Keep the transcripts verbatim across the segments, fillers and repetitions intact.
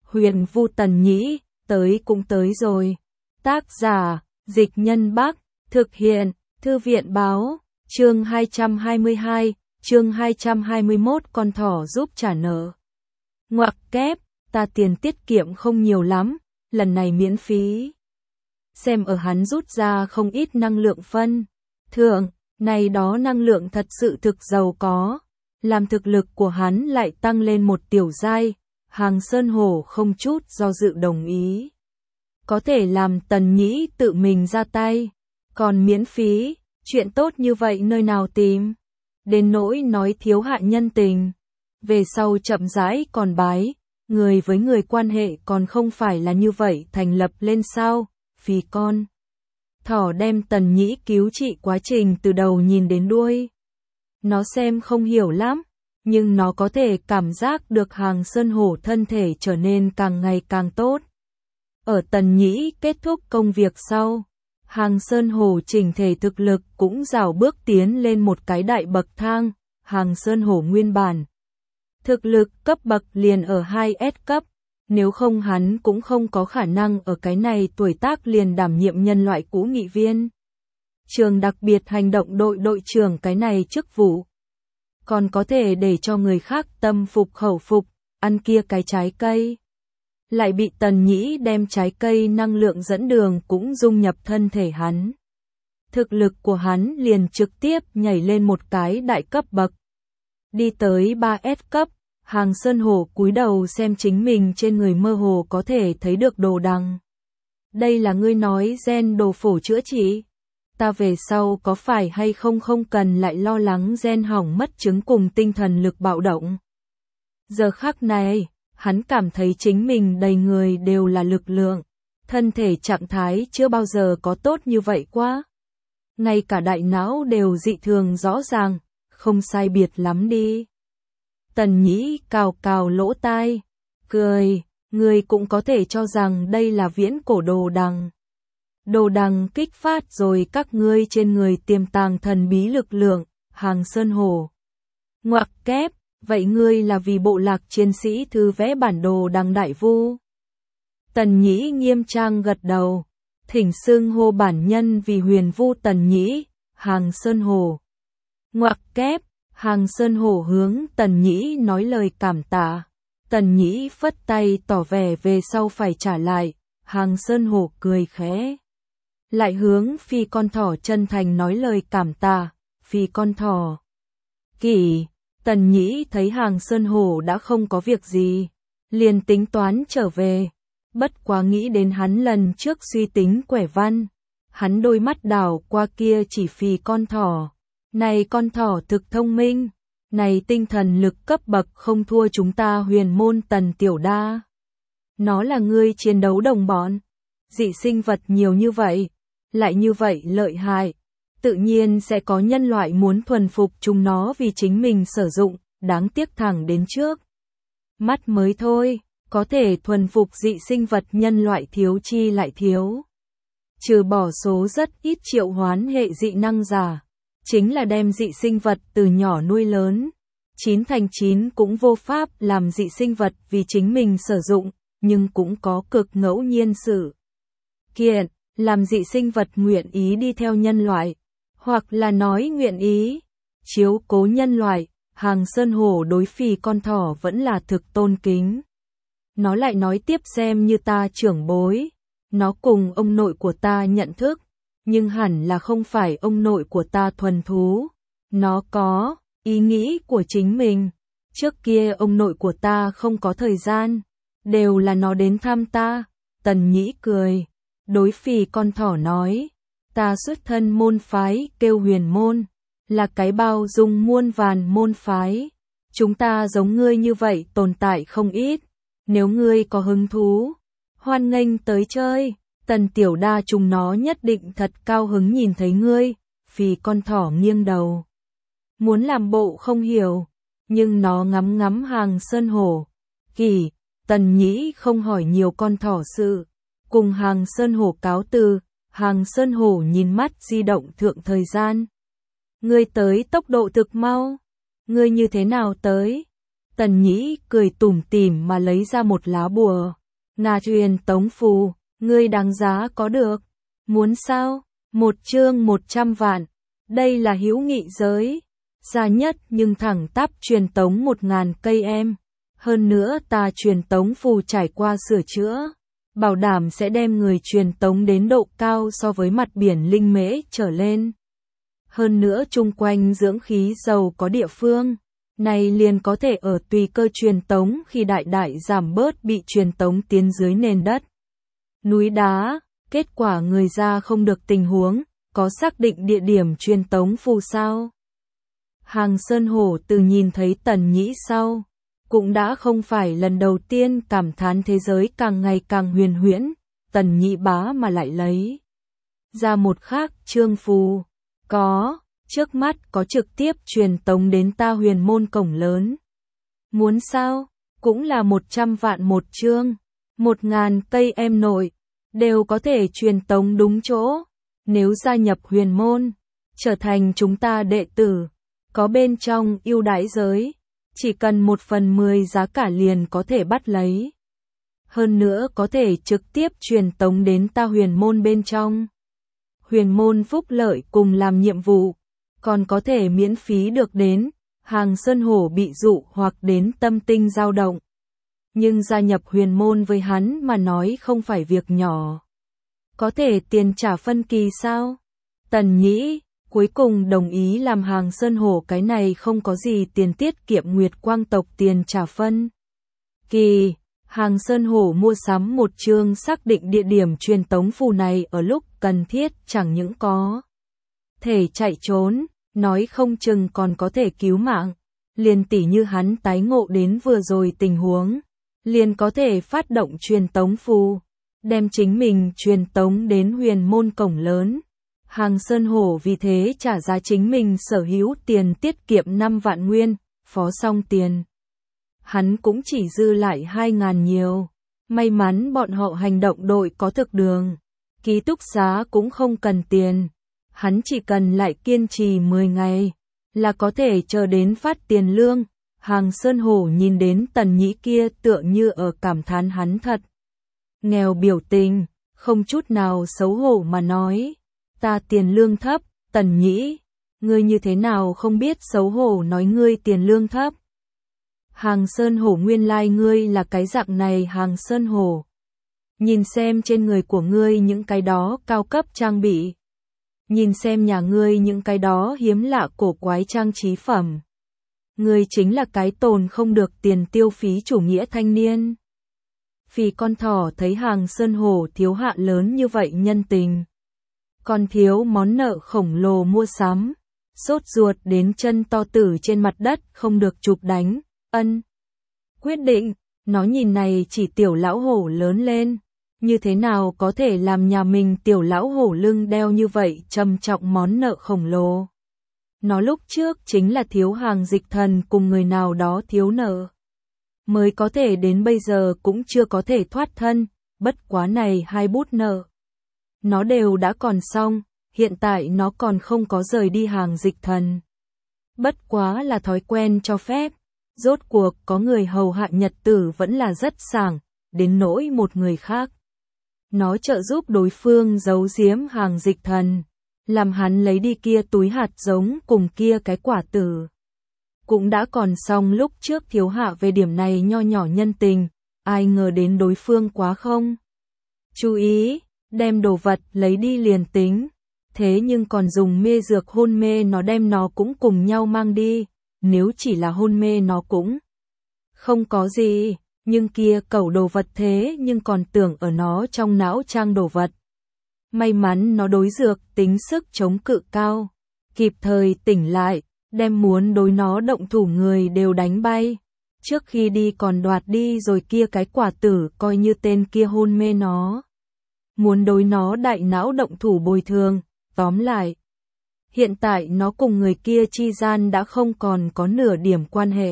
Huyền Vu Tần Nhĩ, tới cũng tới rồi. Tác giả, Dịch Nhân Bắc, thực hiện, Thư viện Báo, chương hai trăm hai mươi hai, chương hai trăm hai mươi mốt con thỏ giúp trả nợ. Ngoặc kép, ta tiền tiết kiệm không nhiều lắm, lần này miễn phí. Xem ở hắn rút ra không ít năng lượng phân. Thượng, này đó năng lượng thật sự thực giàu có. Làm thực lực của hắn lại tăng lên một tiểu giai, Hàng Sơn Hổ không chút do dự đồng ý. Có thể làm Tần Nhĩ tự mình ra tay, còn miễn phí, chuyện tốt như vậy nơi nào tìm, đến nỗi nói thiếu hạ nhân tình. Về sau chậm rãi còn bái, người với người quan hệ còn không phải là như vậy thành lập lên sao, phì con. Thỏ đem Tần Nhĩ cứu trị quá trình từ đầu nhìn đến đuôi. Nó xem không hiểu lắm, nhưng nó có thể cảm giác được Hàng Sơn Hổ thân thể trở nên càng ngày càng tốt. Ở Tần Nhĩ kết thúc công việc sau, Hàng Sơn Hổ chỉnh thể thực lực cũng rào bước tiến lên một cái đại bậc thang. Hàng Sơn Hổ nguyên bản thực lực cấp bậc liền ở hai S cấp, nếu không hắn cũng không có khả năng ở cái này tuổi tác liền đảm nhiệm nhân loại cũ nghị viên. Trường đặc biệt hành động đội đội trưởng cái này chức vụ. Còn có thể để cho người khác tâm phục khẩu phục, ăn kia cái trái cây. Lại bị Tần Nhĩ đem trái cây năng lượng dẫn đường cũng dung nhập thân thể hắn. Thực lực của hắn liền trực tiếp nhảy lên một cái đại cấp bậc. Đi tới ba S cấp, Hàng Sơn Hổ cúi đầu xem chính mình trên người mơ hồ có thể thấy được đồ đằng. Đây là ngươi nói gen đồ phổ chữa trị. Ta về sau có phải hay không không cần lại lo lắng gen hỏng mất chứng cùng tinh thần lực bạo động. Giờ khắc này, hắn cảm thấy chính mình đầy người đều là lực lượng, thân thể trạng thái chưa bao giờ có tốt như vậy quá. Ngay cả đại não đều dị thường rõ ràng, không sai biệt lắm đi. Tần Nhĩ cào cào lỗ tai, cười, người cũng có thể cho rằng đây là viễn cổ đồ đằng. Đồ đằng kích phát rồi các ngươi trên người tiềm tàng thần bí lực lượng, Hàng Sơn Hổ. Ngoặc kép, vậy ngươi là vì bộ lạc chiến sĩ thư vẽ bản đồ đằng đại vu. Tần Nhĩ nghiêm trang gật đầu, thỉnh xưng hô bản nhân vì Huyền Vu Tần Nhĩ, Hàng Sơn Hổ. Ngoặc kép, Hàng Sơn Hổ hướng Tần Nhĩ nói lời cảm tạ. Tần Nhĩ phất tay tỏ vẻ về sau phải trả lại, Hàng Sơn Hổ cười khẽ. Lại hướng phi con thỏ chân thành nói lời cảm tạ, phi con thỏ. Kỷ, Tần Nhĩ thấy Hàng Sơn Hổ đã không có việc gì, liền tính toán trở về. Bất quá nghĩ đến hắn lần trước suy tính quẻ văn, hắn đôi mắt đảo qua kia chỉ phi con thỏ. Này con thỏ thực thông minh, này tinh thần lực cấp bậc không thua chúng ta huyền môn Tần Tiểu Đa. Nó là ngươi chiến đấu đồng bọn, dị sinh vật nhiều như vậy, lại như vậy lợi hại, tự nhiên sẽ có nhân loại muốn thuần phục chúng nó vì chính mình sử dụng, đáng tiếc thẳng đến trước. Mắt mới thôi, có thể thuần phục dị sinh vật nhân loại thiếu chi lại thiếu. Trừ bỏ số rất ít triệu hoán hệ dị năng giả, chính là đem dị sinh vật từ nhỏ nuôi lớn. Chín thành chín cũng vô pháp làm dị sinh vật vì chính mình sử dụng, nhưng cũng có cực ngẫu nhiên sự kiện, làm dị sinh vật nguyện ý đi theo nhân loại, hoặc là nói nguyện ý chiếu cố nhân loại. Hàng Sơn Hổ đối phi con thỏ vẫn là thực tôn kính. Nó lại nói tiếp xem như ta trưởng bối, nó cùng ông nội của ta nhận thức, nhưng hẳn là không phải ông nội của ta thuần thú. Nó có ý nghĩ của chính mình. Trước kia ông nội của ta không có thời gian, đều là nó đến thăm ta. Tần Nhĩ cười, đối phi con thỏ nói, ta xuất thân môn phái kêu Huyền môn, là cái bao dung muôn vàn môn phái. Chúng ta giống ngươi như vậy tồn tại không ít, nếu ngươi có hứng thú, hoan nghênh tới chơi. Tần Tiểu Đa chúng nó nhất định thật cao hứng nhìn thấy ngươi. Phi con thỏ nghiêng đầu, muốn làm bộ không hiểu, nhưng nó ngắm ngắm Hàng Sơn Hổ. Kỳ, Tần Nhĩ không hỏi nhiều con thỏ sự, cùng Hàng Sơn Hổ cáo từ. Hàng Sơn Hổ nhìn mắt di động thượng thời gian. Ngươi tới tốc độ thực mau, ngươi như thế nào tới? Tần Nhĩ cười tủm tỉm mà lấy ra một lá bùa. Ngà truyền tống phù, ngươi đáng giá có được. Muốn sao? Một chương một trăm vạn. Đây là hữu nghị giới. Xa nhất nhưng thẳng tắp truyền tống một ngàn cây em. Hơn nữa ta truyền tống phù trải qua sửa chữa. Bảo đảm sẽ đem người truyền tống đến độ cao so với mặt biển linh mễ trở lên. Hơn nữa chung quanh dưỡng khí giàu có địa phương. Này liền có thể ở tùy cơ truyền tống khi đại đại giảm bớt bị truyền tống tiến dưới nền đất. Núi đá, kết quả người ra không được tình huống, có xác định địa điểm truyền tống phù sao? Hàng Sơn Hổ từ nhìn thấy Tần Nhĩ sau, cũng đã không phải lần đầu tiên cảm thán thế giới càng ngày càng huyền huyễn, Tần Nhĩ bá mà lại lấy ra một khác chương phù, có, trước mắt có trực tiếp truyền tống đến ta huyền môn cổng lớn. Muốn sao? Cũng là một trăm vạn một chương, một ngàn cây em nội, đều có thể truyền tống đúng chỗ. Nếu gia nhập huyền môn, trở thành chúng ta đệ tử, có bên trong ưu đãi giới, chỉ cần một phần mười giá cả liền có thể bắt lấy. Hơn nữa có thể trực tiếp truyền tống đến ta huyền môn bên trong. Huyền môn phúc lợi cùng làm nhiệm vụ, còn có thể miễn phí được đến. Hàng Sơn Hổ bị dụ hoặc đến tâm tinh dao động. Nhưng gia nhập huyền môn với hắn mà nói không phải việc nhỏ. Có thể tiền trả phân kỳ sao? Tần Nhĩ cuối cùng đồng ý làm Hàng Sơn Hổ cái này không có gì tiền tiết kiệm Nguyệt Quang tộc tiền trả phân kỳ. Hàng Sơn Hổ mua sắm một chương xác định địa điểm truyền tống phù này ở lúc cần thiết chẳng những có thể chạy trốn, nói không chừng còn có thể cứu mạng. Liền tỉ như hắn tái ngộ đến vừa rồi tình huống, liền có thể phát động truyền tống phù, đem chính mình truyền tống đến huyền môn cổng lớn. Hàng Sơn Hổ vì thế trả giá chính mình sở hữu tiền tiết kiệm năm vạn nguyên, phó xong tiền. Hắn cũng chỉ dư lại hai ngàn nhiều. May mắn bọn họ hành động đội có thực đường. Ký túc xá cũng không cần tiền. Hắn chỉ cần lại kiên trì mười ngày, là có thể chờ đến phát tiền lương. Hàng Sơn Hổ nhìn đến Tần Nhĩ kia tựa như ở cảm thán hắn thật nghèo biểu tình, không chút nào xấu hổ mà nói. Ta tiền lương thấp, Tần Nhĩ, ngươi như thế nào không biết xấu hổ nói ngươi tiền lương thấp. Hàng Sơn Hổ nguyên lai like ngươi là cái dạng này Hàng Sơn Hổ. Nhìn xem trên người của ngươi những cái đó cao cấp trang bị. Nhìn xem nhà ngươi những cái đó hiếm lạ cổ quái trang trí phẩm. Ngươi chính là cái tồn không được tiền tiêu phí chủ nghĩa thanh niên. Phì con thỏ thấy Hàng Sơn Hổ thiếu hạ lớn như vậy nhân tình. Còn thiếu món nợ khổng lồ mua sắm. Sốt ruột đến chân to tử trên mặt đất không được chụp đánh. Ân. Quyết định, nó nhìn này chỉ tiểu lão hổ lớn lên. Như thế nào có thể làm nhà mình tiểu lão hổ lưng đeo như vậy trầm trọng món nợ khổng lồ. Nó lúc trước chính là thiếu Hàng Dịch Thần cùng người nào đó thiếu nợ. Mới có thể đến bây giờ cũng chưa có thể thoát thân, bất quá này hai bút nợ. Nó đều đã còn xong, hiện tại nó còn không có rời đi Hàng Dịch Thần. Bất quá là thói quen cho phép, rốt cuộc có người hầu hạ nhật tử vẫn là rất sảng, đến nỗi một người khác. Nó trợ giúp đối phương giấu giếm Hàng Dịch Thần, làm hắn lấy đi kia túi hạt giống cùng kia cái quả tử. Cũng đã còn xong lúc trước thiếu hạ về điểm này nho nhỏ nhân tình, ai ngờ đến đối phương quá không. Chú ý, đem đồ vật lấy đi liền tính, thế nhưng còn dùng mê dược hôn mê nó đem nó cũng cùng nhau mang đi, nếu chỉ là hôn mê nó cũng không có gì. Nhưng kia cẩu đồ vật thế nhưng còn tưởng ở nó trong não trang đồ vật. May mắn nó đối dược tính sức chống cự cao. Kịp thời tỉnh lại, đem muốn đối nó động thủ người đều đánh bay. Trước khi đi còn đoạt đi rồi kia cái quả tử coi như tên kia hôn mê nó. Muốn đối nó đại não động thủ bồi thường, tóm lại. Hiện tại nó cùng người kia chi gian đã không còn có nửa điểm quan hệ.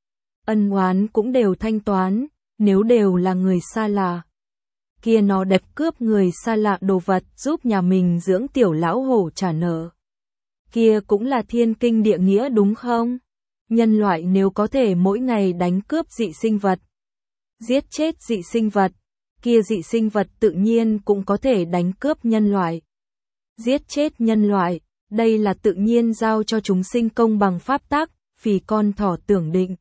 Ân oán cũng đều thanh toán, nếu đều là người xa lạ. Kia nó đẹp cướp người xa lạ đồ vật giúp nhà mình dưỡng tiểu lão hổ trả nợ. Kia cũng là thiên kinh địa nghĩa đúng không? Nhân loại nếu có thể mỗi ngày đánh cướp dị sinh vật, giết chết dị sinh vật, kia dị sinh vật tự nhiên cũng có thể đánh cướp nhân loại. Giết chết nhân loại, đây là tự nhiên giao cho chúng sinh công bằng pháp tắc, phì con thỏ tưởng định.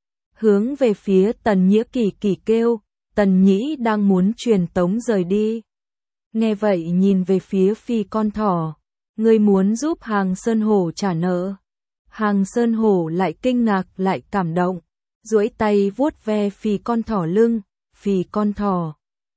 Hướng về phía Tần Nhĩ kỳ kỳ kêu, Tần Nhĩ đang muốn truyền tống rời đi. Nghe vậy nhìn về phía phi con thỏ, ngươi muốn giúp Hàng Sơn Hổ trả nợ. Hàng Sơn Hổ lại kinh ngạc lại cảm động, duỗi tay vuốt ve phi con thỏ lưng, phi con thỏ.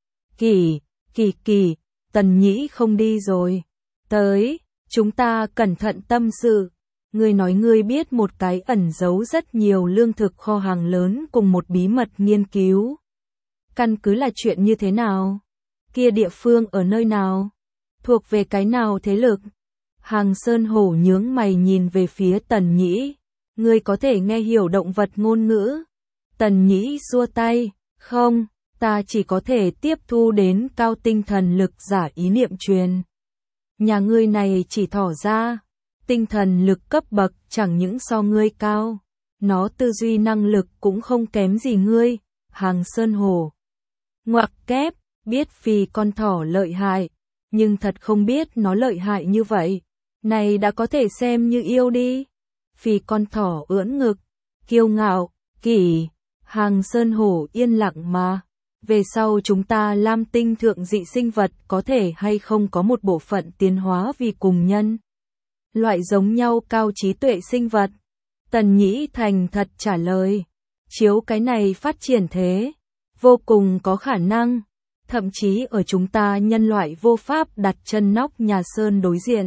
Kỳ, kỳ kỳ, Tần Nhĩ không đi rồi. Tới, chúng ta cẩn thận tâm sự. Ngươi nói ngươi biết một cái ẩn giấu rất nhiều lương thực kho hàng lớn cùng một bí mật nghiên cứu. Căn cứ là chuyện như thế nào? Kia địa phương ở nơi nào? Thuộc về cái nào thế lực? Hàng Sơn Hổ nhướng mày nhìn về phía Tần Nhĩ. Ngươi có thể nghe hiểu động vật ngôn ngữ? Tần Nhĩ xua tay. Không, ta chỉ có thể tiếp thu đến cao tinh thần lực giả ý niệm truyền. Nhà ngươi này chỉ thỏ ra. Tinh thần lực cấp bậc chẳng những so ngươi cao. Nó tư duy năng lực cũng không kém gì ngươi. Hàng Sơn Hổ. Ngoặc kép, biết phi con thỏ lợi hại. Nhưng thật không biết nó lợi hại như vậy. Này đã có thể xem như yêu đi. Phi con thỏ ưỡn ngực, kiêu ngạo, kỳ. Hàng Sơn Hổ yên lặng mà. Về sau chúng ta Lam Tinh thượng dị sinh vật có thể hay không có một bộ phận tiến hóa vì cùng nhân. Loại giống nhau cao trí tuệ sinh vật. Tần Nhĩ thành thật trả lời. Chiếu cái này phát triển thế. Vô cùng có khả năng. Thậm chí ở chúng ta nhân loại vô pháp đặt chân nóc nhà sơn đối diện.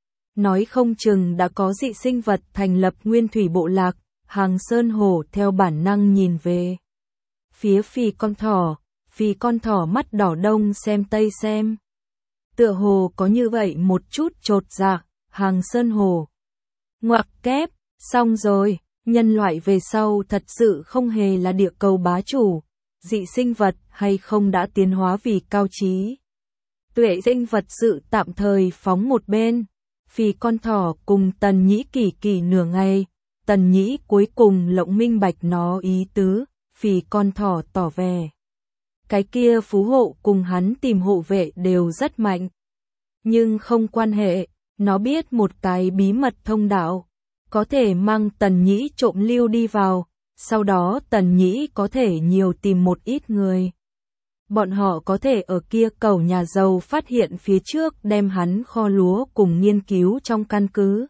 Nói không chừng đã có dị sinh vật thành lập nguyên thủy bộ lạc. Hàng Sơn Hổ theo bản năng nhìn về phía phi con thỏ. Phi con thỏ mắt đỏ đông xem tây xem. Tựa hồ có như vậy một chút chột dạ. Hàng Sơn Hổ. Ngoặc kép, xong rồi, nhân loại về sau thật sự không hề là địa cầu bá chủ. Dị sinh vật hay không đã tiến hóa vì cao trí. Tuệ sinh vật sự tạm thời phóng một bên. Phi con thỏ cùng Tần Nhĩ kỳ kỳ nửa ngày. Tần Nhĩ cuối cùng lộng minh bạch nó ý tứ. Phi con thỏ tỏ vẻ. Cái kia phú hộ cùng hắn tìm hộ vệ đều rất mạnh. Nhưng không quan hệ. Nó biết một cái bí mật thông đạo. Có thể mang Tần Nhĩ trộm lưu đi vào. Sau đó Tần Nhĩ có thể nhiều tìm một ít người. Bọn họ có thể ở kia cầu nhà giàu phát hiện phía trước đem hắn kho lúa cùng nghiên cứu trong căn cứ.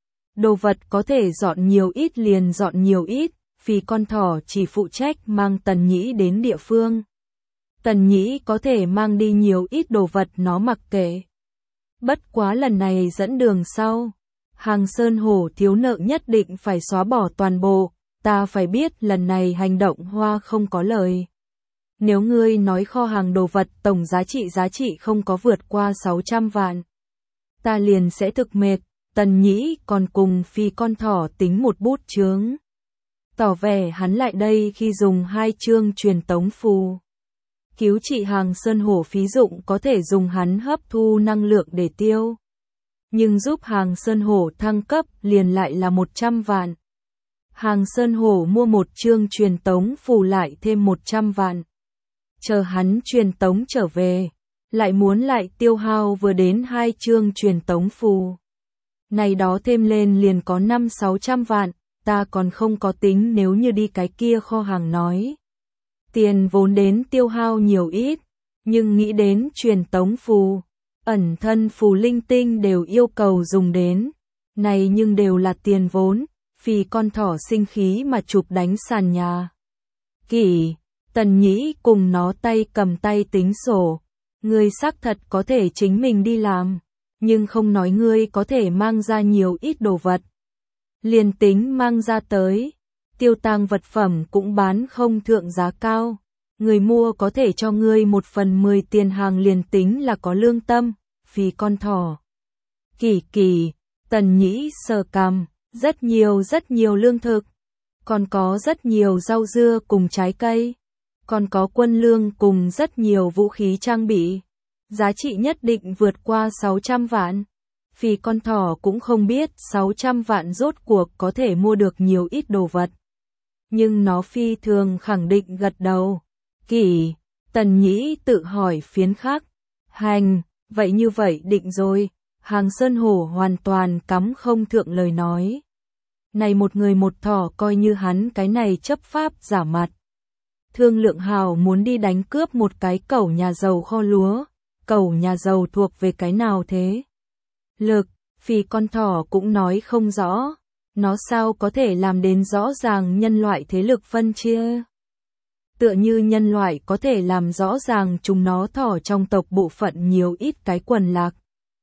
Đồ vật có thể dọn nhiều ít liền dọn nhiều ít. Phi con thỏ chỉ phụ trách mang Tần Nhĩ đến địa phương. Tần Nhĩ có thể mang đi nhiều ít đồ vật nó mặc kệ. Bất quá lần này dẫn đường sau. Hàng Sơn Hổ thiếu nợ nhất định phải xóa bỏ toàn bộ. Ta phải biết lần này hành động hoa không có lời. Nếu ngươi nói kho hàng đồ vật tổng giá trị giá trị không có vượt qua sáu trăm vạn. Ta liền sẽ thực mệt. Tần Nhĩ còn cùng phi con thỏ tính một bút chướng. Tỏ vẻ hắn lại đây khi dùng hai chương truyền tống phù. Cứu trị Hàng Sơn Hổ phí dụng có thể dùng hắn hấp thu năng lượng để tiêu. Nhưng giúp Hàng Sơn Hổ thăng cấp liền lại là một trăm vạn. Hàng Sơn Hổ mua một chương truyền tống phù lại thêm một trăm vạn. Chờ hắn truyền tống trở về, lại muốn lại tiêu hao vừa đến hai chương truyền tống phù. Này đó thêm lên liền có năm sáu trăm vạn, ta còn không có tính nếu như đi cái kia kho hàng nói. Tiền vốn đến tiêu hao nhiều ít, nhưng nghĩ đến truyền tống phù, ẩn thân phù linh tinh đều yêu cầu dùng đến. Này nhưng đều là tiền vốn, phi con thỏ sinh khí mà chụp đánh sàn nhà. Kỳ, Tần Nhĩ cùng nó tay cầm tay tính sổ. Ngươi xác thật có thể chính mình đi làm, nhưng không nói ngươi có thể mang ra nhiều ít đồ vật. Liền tính mang ra tới, tiêu tang vật phẩm cũng bán không thượng giá cao. Người mua có thể cho ngươi một phần mười tiền hàng liền tính là có lương tâm, phi con thỏ. Kỳ kỳ, Tần Nhĩ sờ cằm, rất nhiều rất nhiều lương thực. Còn có rất nhiều rau dưa cùng trái cây. Còn có quân lương cùng rất nhiều vũ khí trang bị. Giá trị nhất định vượt qua sáu trăm vạn. Phì con thỏ cũng không biết sáu trăm vạn rốt cuộc có thể mua được nhiều ít đồ vật. Nhưng nó phi thường khẳng định gật đầu. Kỳ, Tần Nhĩ tự hỏi phiến khắc. Hành, vậy như vậy định rồi. Hàng Sơn Hổ hoàn toàn cắm không thượng lời nói. Này một người một thỏ coi như hắn cái này chấp pháp giả mặt. Thương Lượng Hào muốn đi đánh cướp một cái cẩu nhà giàu kho lúa. Cẩu nhà giàu thuộc về cái nào thế? Lực, Phì con thỏ cũng nói không rõ. Nó sao có thể làm đến rõ ràng nhân loại thế lực phân chia? Tựa như nhân loại có thể làm rõ ràng chúng nó thỏ trong tộc bộ phận nhiều ít cái quần lạc.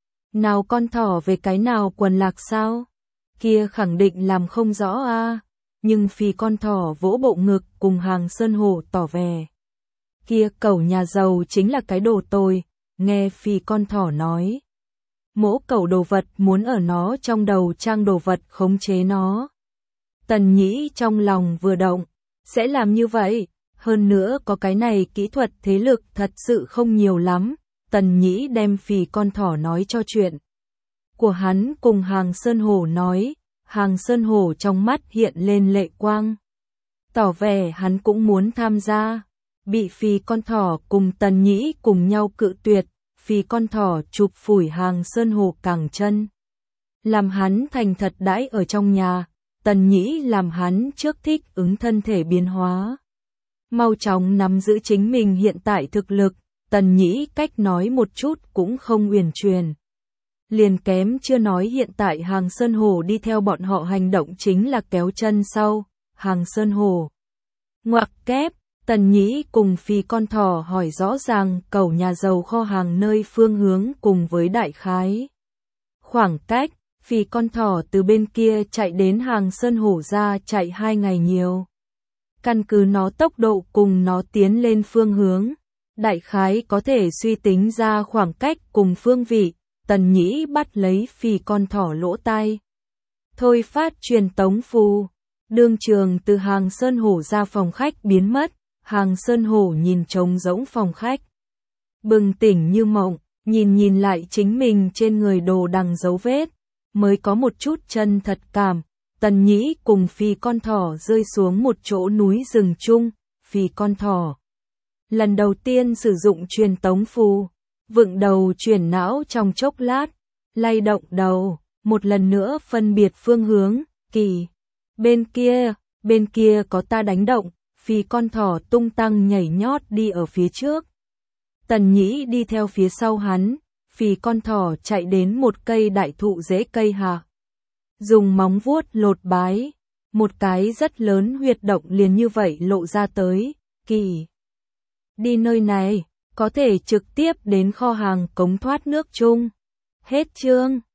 Nào con thỏ về cái nào quần lạc sao? Kia khẳng định làm không rõ a. À. Nhưng Phì con thỏ vỗ bộ ngực cùng Hàng Sơn Hổ tỏ vẻ. Kia cẩu nhà giàu chính là cái đồ tồi, nghe Phì con thỏ nói. Mỗ cẩu đồ vật muốn ở nó trong đầu trang đồ vật khống chế nó. Tần Nhĩ trong lòng vừa động, sẽ làm như vậy, hơn nữa có cái này kỹ thuật thế lực thật sự không nhiều lắm. Tần Nhĩ đem Phì con thỏ nói cho chuyện của hắn cùng Hàng Sơn Hổ nói, Hàng Sơn Hổ trong mắt hiện lên lệ quang. Tỏ vẻ hắn cũng muốn tham gia, bị Phì con thỏ cùng Tần Nhĩ cùng nhau cự tuyệt, Phì con thỏ chụp phủi Hàng Sơn Hổ cẳng chân. Làm hắn thành thật đãi ở trong nhà, Tần Nhĩ làm hắn trước thích ứng thân thể biến hóa. Mau chóng nắm giữ chính mình hiện tại thực lực, Tần Nhĩ cách nói một chút cũng không uyển chuyển. Liền kém chưa nói hiện tại Hàng Sơn Hổ đi theo bọn họ hành động chính là kéo chân sau, Hàng Sơn Hổ. Ngoặc kép, Tần Nhĩ cùng Phì con thỏ hỏi rõ ràng cẩu nhà giàu kho hàng nơi phương hướng cùng với đại khái. Khoảng cách, Phì con thỏ từ bên kia chạy đến Hàng Sơn Hổ ra chạy hai ngày nhiều. Căn cứ nó tốc độ cùng nó tiến lên phương hướng, đại khái có thể suy tính ra khoảng cách cùng phương vị. Tần Nhĩ bắt lấy Phì con thỏ lỗ tai. Thôi phát truyền tống phù. Đương trường từ Hàng Sơn Hổ ra phòng khách biến mất. Hàng Sơn Hổ nhìn trống rỗng phòng khách. Bừng tỉnh như mộng, nhìn nhìn lại chính mình trên người đồ đằng dấu vết. Mới có một chút chân thật cảm. Tần Nhĩ cùng Phì con thỏ rơi xuống một chỗ núi rừng chung. Phì con thỏ lần đầu tiên sử dụng truyền tống phù. Vựng đầu chuyển não trong chốc lát, lay động đầu, một lần nữa phân biệt phương hướng, Kỳ. Bên kia, bên kia có ta đánh động, Phì con thỏ tung tăng nhảy nhót đi ở phía trước. Tần Nhĩ đi theo phía sau hắn, Phì con thỏ chạy đến một cây đại thụ rễ cây hạ. Dùng móng vuốt lột bái, một cái rất lớn huyệt động liền như vậy lộ ra tới, Kỳ. Đi nơi này. Có thể trực tiếp đến kho hàng cống thoát nước chung. Hết chương.